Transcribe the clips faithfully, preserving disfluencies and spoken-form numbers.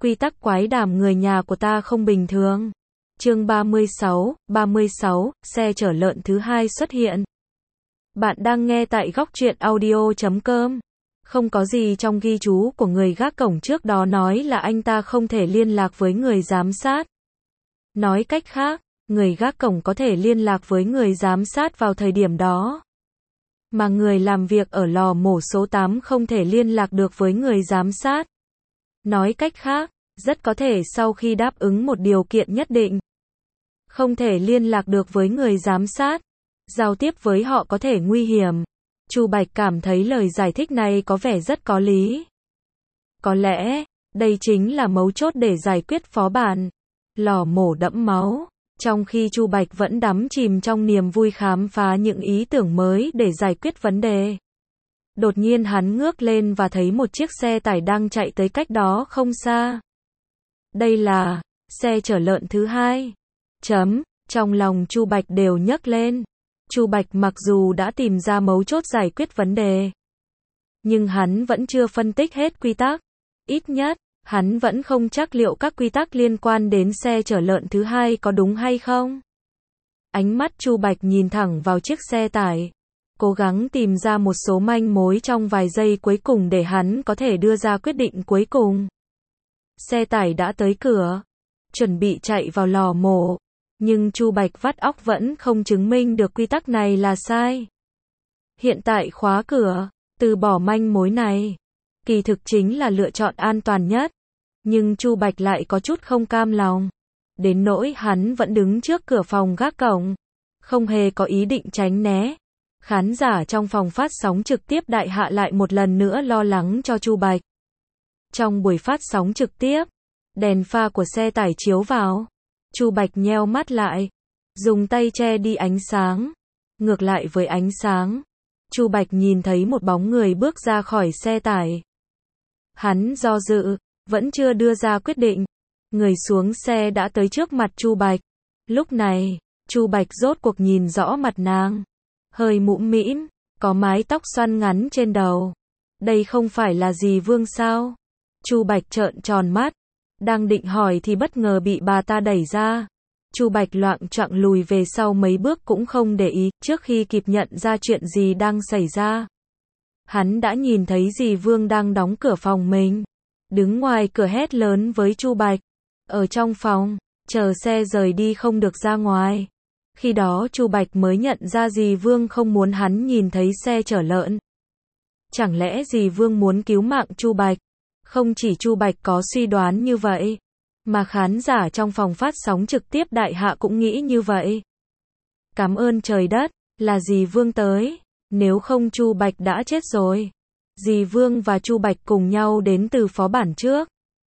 Quy tắc quái đàm người nhà của ta không bình thường. Chương ba mươi sáu, ba mươi sáu, xe chở lợn thứ hai xuất hiện. Bạn đang nghe tại góc truyện audio chấm com. Không có gì trong ghi chú của người gác cổng trước đó nói là anh ta không thể liên lạc với người giám sát. Nói cách khác, người gác cổng có thể liên lạc với người giám sát vào thời điểm đó. Mà người làm việc ở lò mổ số tám không thể liên lạc được với người giám sát. Nói cách khác, rất có thể sau khi đáp ứng một điều kiện nhất định, không thể liên lạc được với người giám sát, giao tiếp với họ có thể nguy hiểm. Chu Bạch cảm thấy lời giải thích này có vẻ rất có lý. Có lẽ, đây chính là mấu chốt để giải quyết phó bản. Lò mổ đẫm máu. Trong khi Chu Bạch vẫn đắm chìm trong niềm vui khám phá những ý tưởng mới để giải quyết vấn đề, đột nhiên hắn ngước lên và thấy một chiếc xe tải đang chạy tới cách đó không xa. Đây là xe chở lợn thứ hai. Chấm, trong lòng Chu Bạch đều nhấc lên. Chu Bạch mặc dù đã tìm ra mấu chốt giải quyết vấn đề, nhưng hắn vẫn chưa phân tích hết quy tắc. Ít nhất, hắn vẫn không chắc liệu các quy tắc liên quan đến xe chở lợn thứ hai có đúng hay không. Ánh mắt Chu Bạch nhìn thẳng vào chiếc xe tải, cố gắng tìm ra một số manh mối trong vài giây cuối cùng để hắn có thể đưa ra quyết định cuối cùng. Xe tải đã tới cửa, chuẩn bị chạy vào lò mổ, nhưng Chu Bạch vắt óc vẫn không chứng minh được quy tắc này là sai. Hiện tại khóa cửa, từ bỏ manh mối này, kỳ thực chính là lựa chọn an toàn nhất. Nhưng Chu Bạch lại có chút không cam lòng. Đến nỗi hắn vẫn đứng trước cửa phòng gác cổng, không hề có ý định tránh né. Khán giả trong phòng phát sóng trực tiếp đại hạ lại một lần nữa lo lắng cho Chu Bạch. Trong buổi phát sóng trực tiếp, đèn pha của xe tải chiếu vào. Chu Bạch nheo mắt lại, dùng tay che đi ánh sáng. Ngược lại với ánh sáng, Chu Bạch nhìn thấy một bóng người bước ra khỏi xe tải. Hắn do dự, vẫn chưa đưa ra quyết định. Người xuống xe đã tới trước mặt Chu Bạch. Lúc này, Chu Bạch rốt cuộc nhìn rõ mặt nàng. Hơi mũm mĩm, có mái tóc xoăn ngắn trên đầu. Đây không phải là dì Vương sao? Chu Bạch trợn tròn mắt, đang định hỏi thì bất ngờ bị bà ta đẩy ra. Chu Bạch loạng choạng lùi về sau mấy bước cũng không để ý, trước khi kịp nhận ra chuyện gì đang xảy ra. Hắn đã nhìn thấy dì Vương đang đóng cửa phòng mình, đứng ngoài cửa hét lớn với Chu Bạch. Ở trong phòng, chờ xe rời đi không được ra ngoài. Khi đó Chu Bạch mới nhận ra dì Vương không muốn hắn nhìn thấy xe chở lợn. Chẳng lẽ dì Vương muốn cứu mạng Chu Bạch? Không chỉ Chu Bạch có suy đoán như vậy, mà khán giả trong phòng phát sóng trực tiếp đại hạ cũng nghĩ như vậy. Cảm ơn trời đất, là dì Vương tới, nếu không Chu Bạch đã chết rồi. Dì Vương và Chu Bạch cùng nhau đến từ phó bản trước.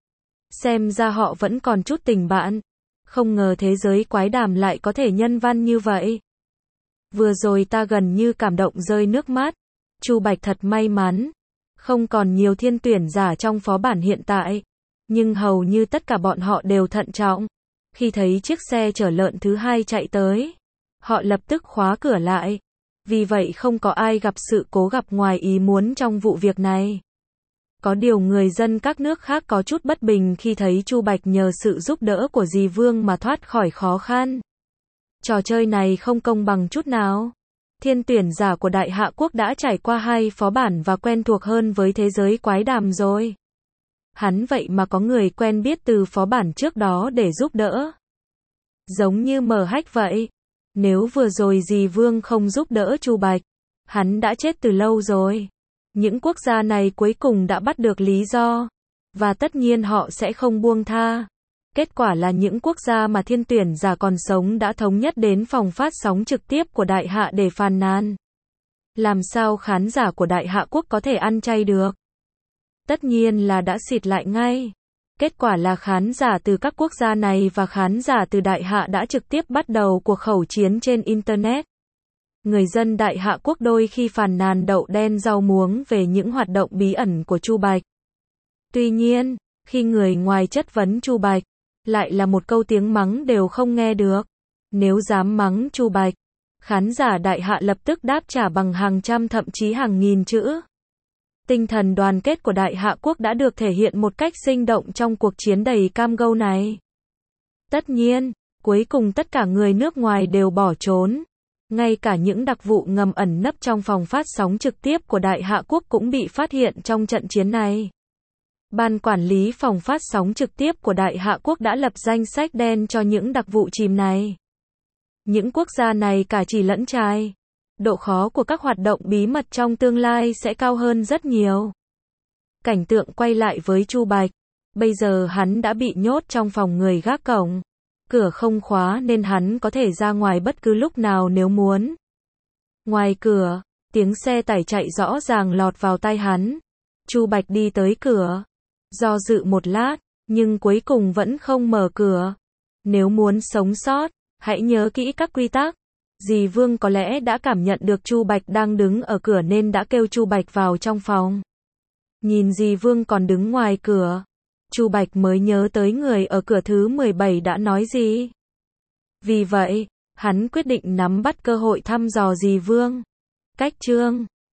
Xem ra họ vẫn còn chút tình bạn. Không ngờ thế giới quái đàm lại có thể nhân văn như vậy. Vừa rồi ta gần như cảm động rơi nước mắt. Chu Bạch thật may mắn. Không còn nhiều thiên tuyển giả trong phó bản hiện tại. Nhưng hầu như tất cả bọn họ đều thận trọng. Khi thấy chiếc xe chở lợn thứ hai chạy tới, họ lập tức khóa cửa lại. Vì vậy không có ai gặp sự cố gặp ngoài ý muốn trong vụ việc này. Có điều người dân các nước khác có chút bất bình khi thấy Chu Bạch nhờ sự giúp đỡ của dì Vương mà thoát khỏi khó khăn. Trò chơi này không công bằng chút nào. Thiên tuyển giả của Đại Hạ Quốc đã trải qua hai phó bản và quen thuộc hơn với thế giới quái đàm rồi. Hắn vậy mà có người quen biết từ phó bản trước đó để giúp đỡ. Giống như mở hách vậy. Nếu vừa rồi dì Vương không giúp đỡ Chu Bạch, hắn đã chết từ lâu rồi. Những quốc gia này cuối cùng đã bắt được lý do, và tất nhiên họ sẽ không buông tha. Kết quả là những quốc gia mà thiên tuyển giả còn sống đã thống nhất đến phòng phát sóng trực tiếp của Đại Hạ để phàn nàn. Làm sao khán giả của Đại Hạ Quốc có thể ăn chay được? Tất nhiên là đã xịt lại ngay. Kết quả là khán giả từ các quốc gia này và khán giả từ Đại Hạ đã trực tiếp bắt đầu cuộc khẩu chiến trên Internet. Người dân Đại Hạ Quốc đôi khi phàn nàn đậu đen rau muống về những hoạt động bí ẩn của Chu Bạch. Tuy nhiên, khi người ngoài chất vấn Chu Bạch, lại là một câu tiếng mắng đều không nghe được. Nếu dám mắng Chu Bạch, khán giả Đại Hạ lập tức đáp trả bằng hàng trăm thậm chí hàng nghìn chữ. Tinh thần đoàn kết của Đại Hạ quốc đã được thể hiện một cách sinh động trong cuộc chiến đầy cam go này. Tất nhiên, cuối cùng tất cả người nước ngoài đều bỏ trốn. Ngay cả những đặc vụ ngầm ẩn nấp trong phòng phát sóng trực tiếp của Đại Hạ quốc cũng bị phát hiện trong trận chiến này. Ban quản lý phòng phát sóng trực tiếp của Đại Hạ quốc đã lập danh sách đen cho những đặc vụ chìm này. Những quốc gia này cả trì lẫn trai. Độ khó của các hoạt động bí mật trong tương lai sẽ cao hơn rất nhiều. Cảnh tượng quay lại với Chu Bạch. Bây giờ hắn đã bị nhốt trong phòng người gác cổng. Cửa không khóa nên hắn có thể ra ngoài bất cứ lúc nào nếu muốn. Ngoài cửa, tiếng xe tải chạy rõ ràng lọt vào tai hắn. Chu Bạch đi tới cửa. Do dự một lát, nhưng cuối cùng vẫn không mở cửa. Nếu muốn sống sót, hãy nhớ kỹ các quy tắc. Dì Vương có lẽ đã cảm nhận được Chu Bạch đang đứng ở cửa nên đã kêu Chu Bạch vào trong phòng. Nhìn dì Vương còn đứng ngoài cửa, Chu Bạch mới nhớ tới người ở cửa thứ mười bảy đã nói gì. Vì vậy, hắn quyết định nắm bắt cơ hội thăm dò dì Vương. Cách chương